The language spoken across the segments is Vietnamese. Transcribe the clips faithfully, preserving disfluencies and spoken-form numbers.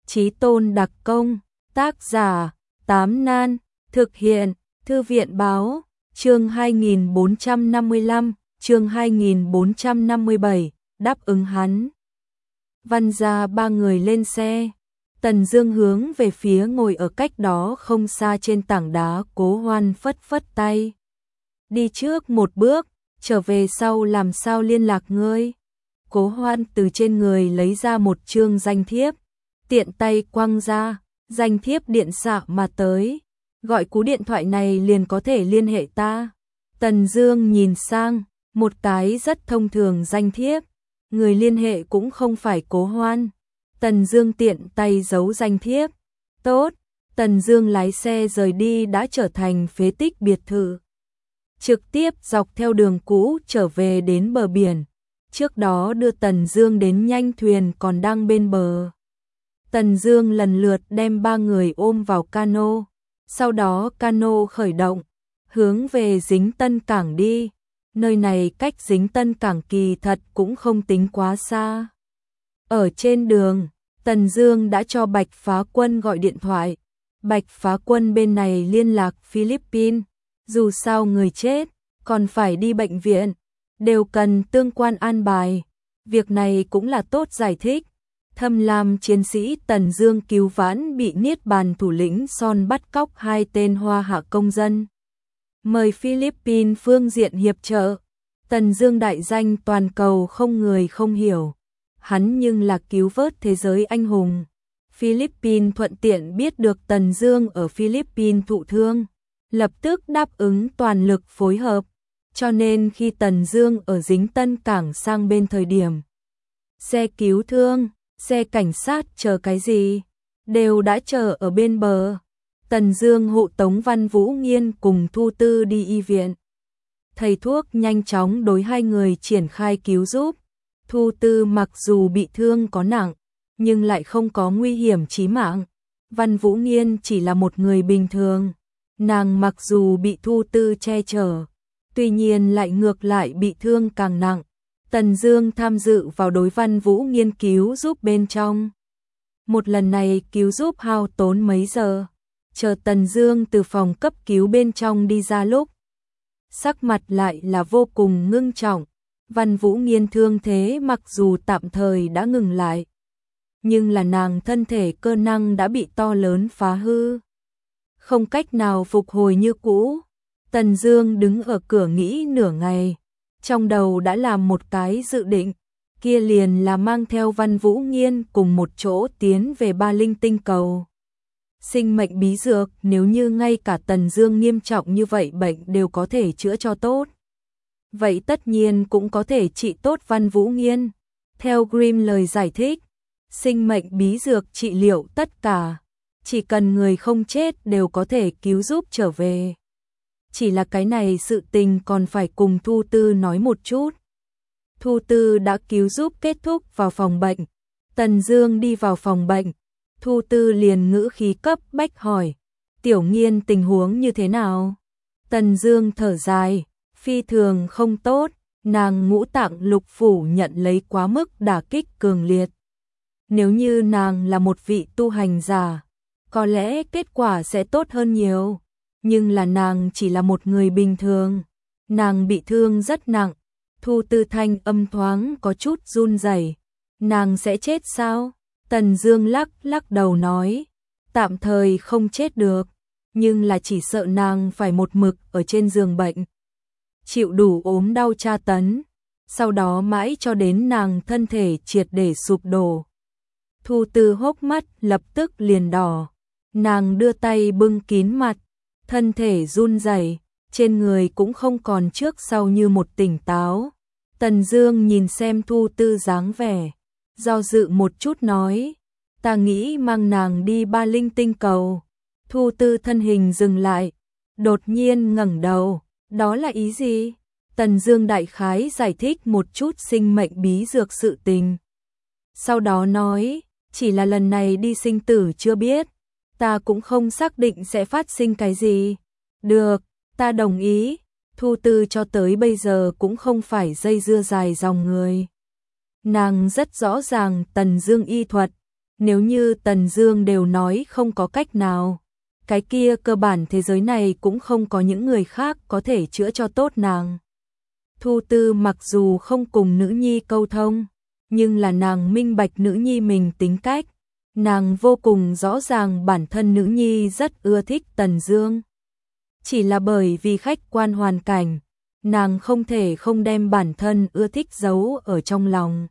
Chí tôn đặc công, tác giả, Tám Nan, thực hiện, Thư viện báo, chương hai nghìn bốn trăm năm mươi lăm, chương hai nghìn bốn trăm năm mươi bảy, đáp ứng hắn. Văn ra ba người lên xe, Tần Dương hướng về phía ngồi ở cách đó không xa trên tảng đá Cố Hoan phất phất tay. Đi trước một bước, trở về sau làm sao liên lạc ngươi. Cố Hoan từ trên người lấy ra một chương danh thiếp, tiện tay quăng ra, danh thiếp điện xạ mà tới. Gọi cú điện thoại này liền có thể liên hệ ta. Tần Dương nhìn sang, một cái rất thông thường danh thiếp, người liên hệ cũng không phải Cố Hoan. Tần Dương tiện tay giấu danh thiếp. Tốt, Tần Dương lái xe rời đi đã trở thành phế tích biệt thự. Trực tiếp dọc theo đường cũ trở về đến bờ biển. Trước đó đưa Tần Dương đến nhanh thuyền còn đang bên bờ. Tần Dương lần lượt đem ba người ôm vào cano. Sau đó cano khởi động, hướng về Dính Tân Cảng đi. Nơi này cách Dính Tân Cảng kỳ thật cũng không tính quá xa. Ở trên đường, Tần Dương đã cho Bạch Phá Quân gọi điện thoại. Bạch Phá Quân bên này liên lạc Philippines. Dù sao người chết, còn phải đi bệnh viện, đều cần tương quan an bài. Việc này cũng là tốt giải thích. Thâm Lam chiến sĩ Tần Dương cứu vãn bị Niết Bàn thủ lĩnh Son bắt cóc hai tên Hoa Hạ công dân. Mời Philippines phương diện hiệp trợ. Tần Dương đại danh toàn cầu không người không hiểu. Hắn nhưng là cứu vớt thế giới anh hùng. Philippines thuận tiện biết được Tần Dương ở Philippines thụ thương, lập tức đáp ứng toàn lực phối hợp. Cho nên khi Tần Dương ở Dính Tân Cảng sang bên thời điểm, xe cứu thương, xe cảnh sát chờ cái gì, đều đã chờ ở bên bờ. Tần Dương hộ tống Văn Vũ Nghiên cùng Thu Tư đi y viện. Thầy thuốc nhanh chóng đối hai người triển khai cứu giúp. Thu Tư mặc dù bị thương có nặng, nhưng lại không có nguy hiểm chí mạng. Văn Vũ Nghiên chỉ là một người bình thường. Nàng mặc dù bị Thu Tư che chở, tuy nhiên lại ngược lại bị thương càng nặng. Tần Dương tham dự vào đối Văn Vũ Nghiên cứu giúp bên trong. Một lần này cứu giúp hao tốn mấy giờ. Chờ Tần Dương từ phòng cấp cứu bên trong đi ra lúc, sắc mặt lại là vô cùng ngưng trọng. Văn Vũ Nghiên thương thế mặc dù tạm thời đã ngừng lại, nhưng là nàng thân thể cơ năng đã bị to lớn phá hư, không cách nào phục hồi như cũ. Tần Dương đứng ở cửa nghĩ nửa ngày, trong đầu đã làm một cái dự định, kia liền là mang theo Văn Vũ Nghiên cùng một chỗ tiến về Ba Linh tinh cầu. Sinh mệnh bí dược, nếu như ngay cả Tần Dương nghiêm trọng như vậy bệnh đều có thể chữa cho tốt, vậy tất nhiên cũng có thể trị tốt Văn Vũ Nghiên. Theo Grimm lời giải thích, sinh mệnh bí dược trị liệu tất cả, chỉ cần người không chết đều có thể cứu giúp trở về. Chỉ là cái này sự tình còn phải cùng Thu Tư nói một chút. Thu Tư đã cứu giúp kết thúc vào phòng bệnh. Tần Dương đi vào phòng bệnh, Thu Tư liền ngữ khí cấp bách hỏi, Tiểu Nghiên tình huống như thế nào? Tần Dương thở dài, phi thường không tốt, nàng ngũ tạng lục phủ nhận lấy quá mức đả kích cường liệt. Nếu như nàng là một vị tu hành giả, có lẽ kết quả sẽ tốt hơn nhiều, nhưng là nàng chỉ là một người bình thường, nàng bị thương rất nặng. Thu Tư thanh âm thoáng có chút run rẩy, nàng sẽ chết sao? Tần Dương lắc lắc đầu nói, tạm thời không chết được, nhưng là chỉ sợ nàng phải một mực ở trên giường bệnh, chịu đủ ốm đau tra tấn, sau đó mãi cho đến nàng thân thể triệt để sụp đổ. Thu Tư hốc mắt lập tức liền đỏ, nàng đưa tay bưng kín mặt, thân thể run rẩy, trên người cũng không còn trước sau như một tỉnh táo. Tần Dương nhìn xem Thu Tư dáng vẻ, do dự một chút nói, ta nghĩ mang nàng đi Ba Linh tinh cầu. Thu Tư thân hình dừng lại, đột nhiên ngẩng đầu, đó là ý gì? Tần Dương đại khái giải thích một chút sinh mệnh bí dược sự tình. Sau đó nói, chỉ là lần này đi sinh tử chưa biết, ta cũng không xác định sẽ phát sinh cái gì. Được, ta đồng ý. Thu Tư cho tới bây giờ cũng không phải dây dưa dài dòng người. Nàng rất rõ ràng Tần Dương y thuật, Nếu như Tần Dương đều nói không có cách nào, cái kia cơ bản thế giới này cũng không có những người khác có thể chữa cho tốt nàng. Thu Tư mặc dù không cùng nữ nhi câu thông, nhưng là nàng minh bạch nữ nhi mình tính cách, nàng vô cùng rõ ràng bản thân nữ nhi rất ưa thích Tần Dương. Chỉ là bởi vì khách quan hoàn cảnh, nàng không thể không đem bản thân ưa thích giấu ở trong lòng.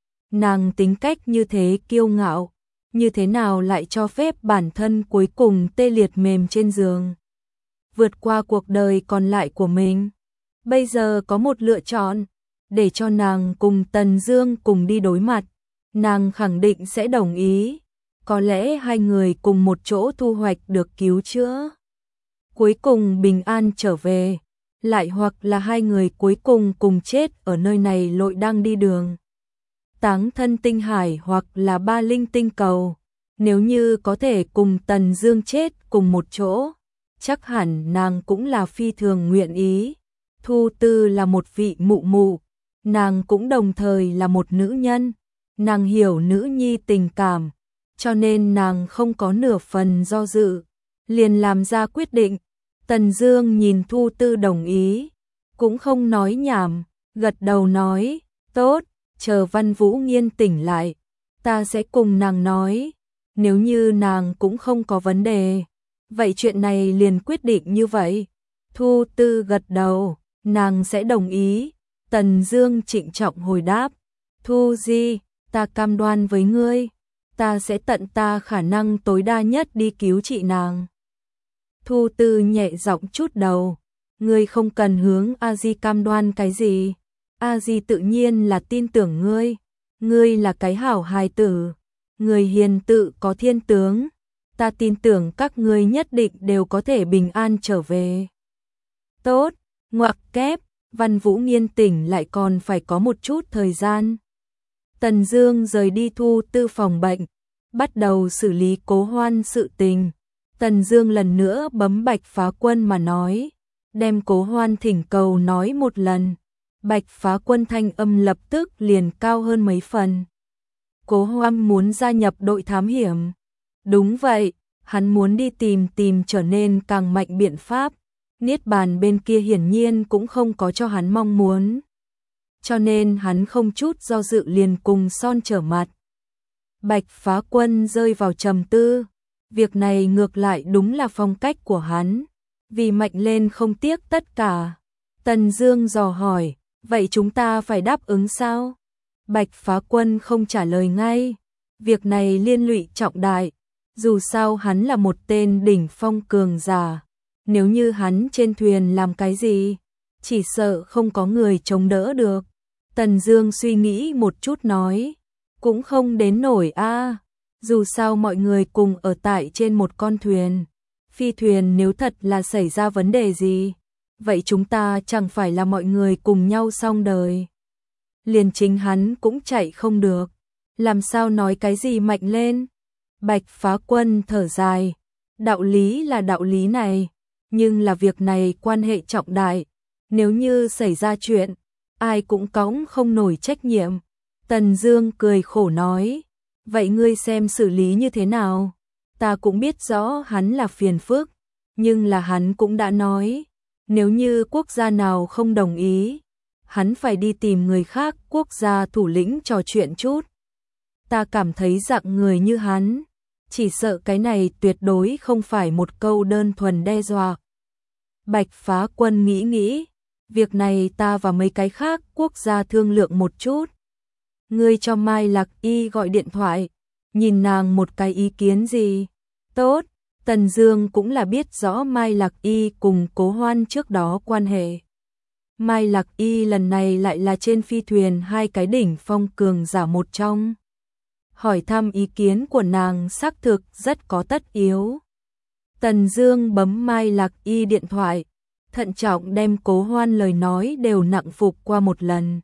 Nàng tính cách như thế kiêu ngạo, như thế nào lại cho phép bản thân cuối cùng tê liệt mềm trên giường, vượt qua cuộc đời còn lại của mình. Bây giờ có một lựa chọn, để cho nàng cùng Tần Dương cùng đi đối mặt, nàng khẳng định sẽ đồng ý. Có lẽ hai người cùng một chỗ thu hoạch được cứu chữa, cuối cùng bình an trở về, lại hoặc là hai người cuối cùng cùng chết ở nơi này lội đang đi đường. Táng thân tinh hải hoặc là ba linh tinh cầu, nếu như có thể cùng Tần Dương chết cùng một chỗ, chắc hẳn nàng cũng là phi thường nguyện ý. Thu Tư là một vị mụ mụ, nàng cũng đồng thời là một nữ nhân, nàng hiểu nữ nhi tình cảm, cho nên nàng không có nửa phần do dự, liền làm ra quyết định. Tần Dương nhìn Thu Tư đồng ý, cũng không nói nhảm, gật đầu nói, tốt, chờ Văn Vũ Nghiên tỉnh lại, ta sẽ cùng nàng nói, nếu như nàng cũng không có vấn đề, vậy chuyện này liền quyết định như vậy. Thu Tư gật đầu, nàng sẽ đồng ý. Tần Dương trịnh trọng hồi đáp, Thu Di, ta cam đoan với ngươi, ta sẽ tận ta khả năng tối đa nhất đi cứu trị nàng. Thu Tư nhẹ giọng chút đầu, ngươi không cần hướng A Di cam đoan cái gì, A Di tự nhiên là tin tưởng ngươi, ngươi là cái hảo hài tử, người hiền tự có thiên tướng, ta tin tưởng các ngươi nhất định đều có thể bình an trở về. Tốt, ngoặc kép, Văn Vũ Nghiên tỉnh lại còn phải có một chút thời gian. Tần Dương rời đi Thu Tư phòng bệnh, bắt đầu xử lý Cố Hoan sự tình. Tần Dương lần nữa bấm Bạch Phá Quân mà nói, đem Cố Hoan thỉnh cầu nói một lần. Bạch Phá Quân thanh âm lập tức liền cao hơn mấy phần. Cố Hoan muốn gia nhập đội thám hiểm. Đúng vậy, hắn muốn đi tìm tìm trở nên càng mạnh biện pháp. Niết bàn bên kia hiển nhiên cũng không có cho hắn mong muốn, cho nên hắn không chút do dự liền cùng Son trở mặt. Bạch Phá Quân rơi vào trầm tư, việc này ngược lại đúng là phong cách của hắn, vì mạnh lên không tiếc tất cả. Tần Dương dò hỏi, vậy chúng ta phải đáp ứng sao? Bạch Phá Quân không trả lời ngay, việc này liên lụy trọng đại, dù sao hắn là một tên đỉnh phong cường giả. Nếu như hắn trên thuyền làm cái gì, chỉ sợ không có người chống đỡ được. Tần Dương suy nghĩ một chút nói, cũng không đến nổi a, dù sao mọi người cùng ở tại trên một con thuyền. Phi thuyền nếu thật là xảy ra vấn đề gì, vậy chúng ta chẳng phải là mọi người cùng nhau xong đời. Liền chính hắn cũng chạy không được, làm sao nói cái gì mạnh lên. Bạch Phá Quân thở dài, đạo lý là đạo lý này, nhưng là việc này quan hệ trọng đại, nếu như xảy ra chuyện, ai cũng cõng không nổi trách nhiệm. Tần Dương cười khổ nói, vậy ngươi xem xử lý như thế nào? Ta cũng biết rõ hắn là phiền phức, nhưng là hắn cũng đã nói, nếu như quốc gia nào không đồng ý, hắn phải đi tìm người khác quốc gia thủ lĩnh trò chuyện chút. Ta cảm thấy dạng người như hắn, chỉ sợ cái này tuyệt đối không phải một câu đơn thuần đe dọa. Bạch Phá Quân nghĩ nghĩ, việc này ta và mấy cái khác quốc gia thương lượng một chút. Ngươi cho Mai Lạc Y gọi điện thoại, nhìn nàng một cái ý kiến gì. Tốt, Tần Dương cũng là biết rõ Mai Lạc Y cùng Cố Hoan trước đó quan hệ. Mai Lạc Y lần này lại là trên phi thuyền hai cái đỉnh phong cường giả một trong. Hỏi thăm ý kiến của nàng xác thực rất có tất yếu. Tần Dương bấm Mai Lạc Y điện thoại, thận trọng đem Cố Hoan lời nói đều nặng phục qua một lần.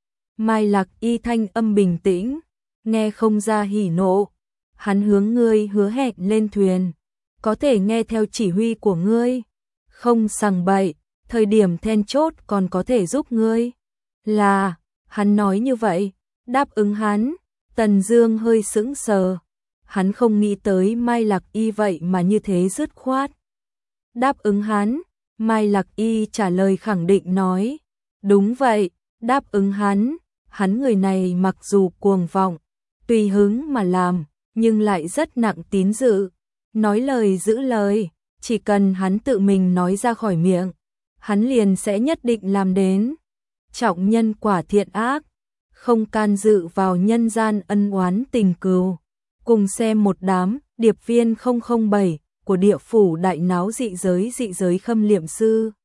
Mai Lạc Y thanh âm bình tĩnh, nghe không ra hỉ nộ. Hắn hướng ngươi hứa hẹn lên thuyền, có thể nghe theo chỉ huy của ngươi, không sằng bậy, thời điểm then chốt còn có thể giúp ngươi. Là, hắn nói như vậy, đáp ứng hắn. Tần Dương hơi sững sờ, hắn không nghĩ tới Mai Lạc Y vậy mà như thế dứt khoát. Đáp ứng hắn, Mai Lạc Y trả lời khẳng định nói, đúng vậy, đáp ứng hắn, hắn người này mặc dù cuồng vọng, tùy hứng mà làm, nhưng lại rất nặng tín dự, nói lời giữ lời, chỉ cần hắn tự mình nói ra khỏi miệng, hắn liền sẽ nhất định làm đến. Trọng nhân quả thiện ác, không can dự vào nhân gian ân oán tình cừu. Cùng xem một đám điệp viên không không bảy của địa phủ đại náo dị giới dị giới Khâm Liệm Sư.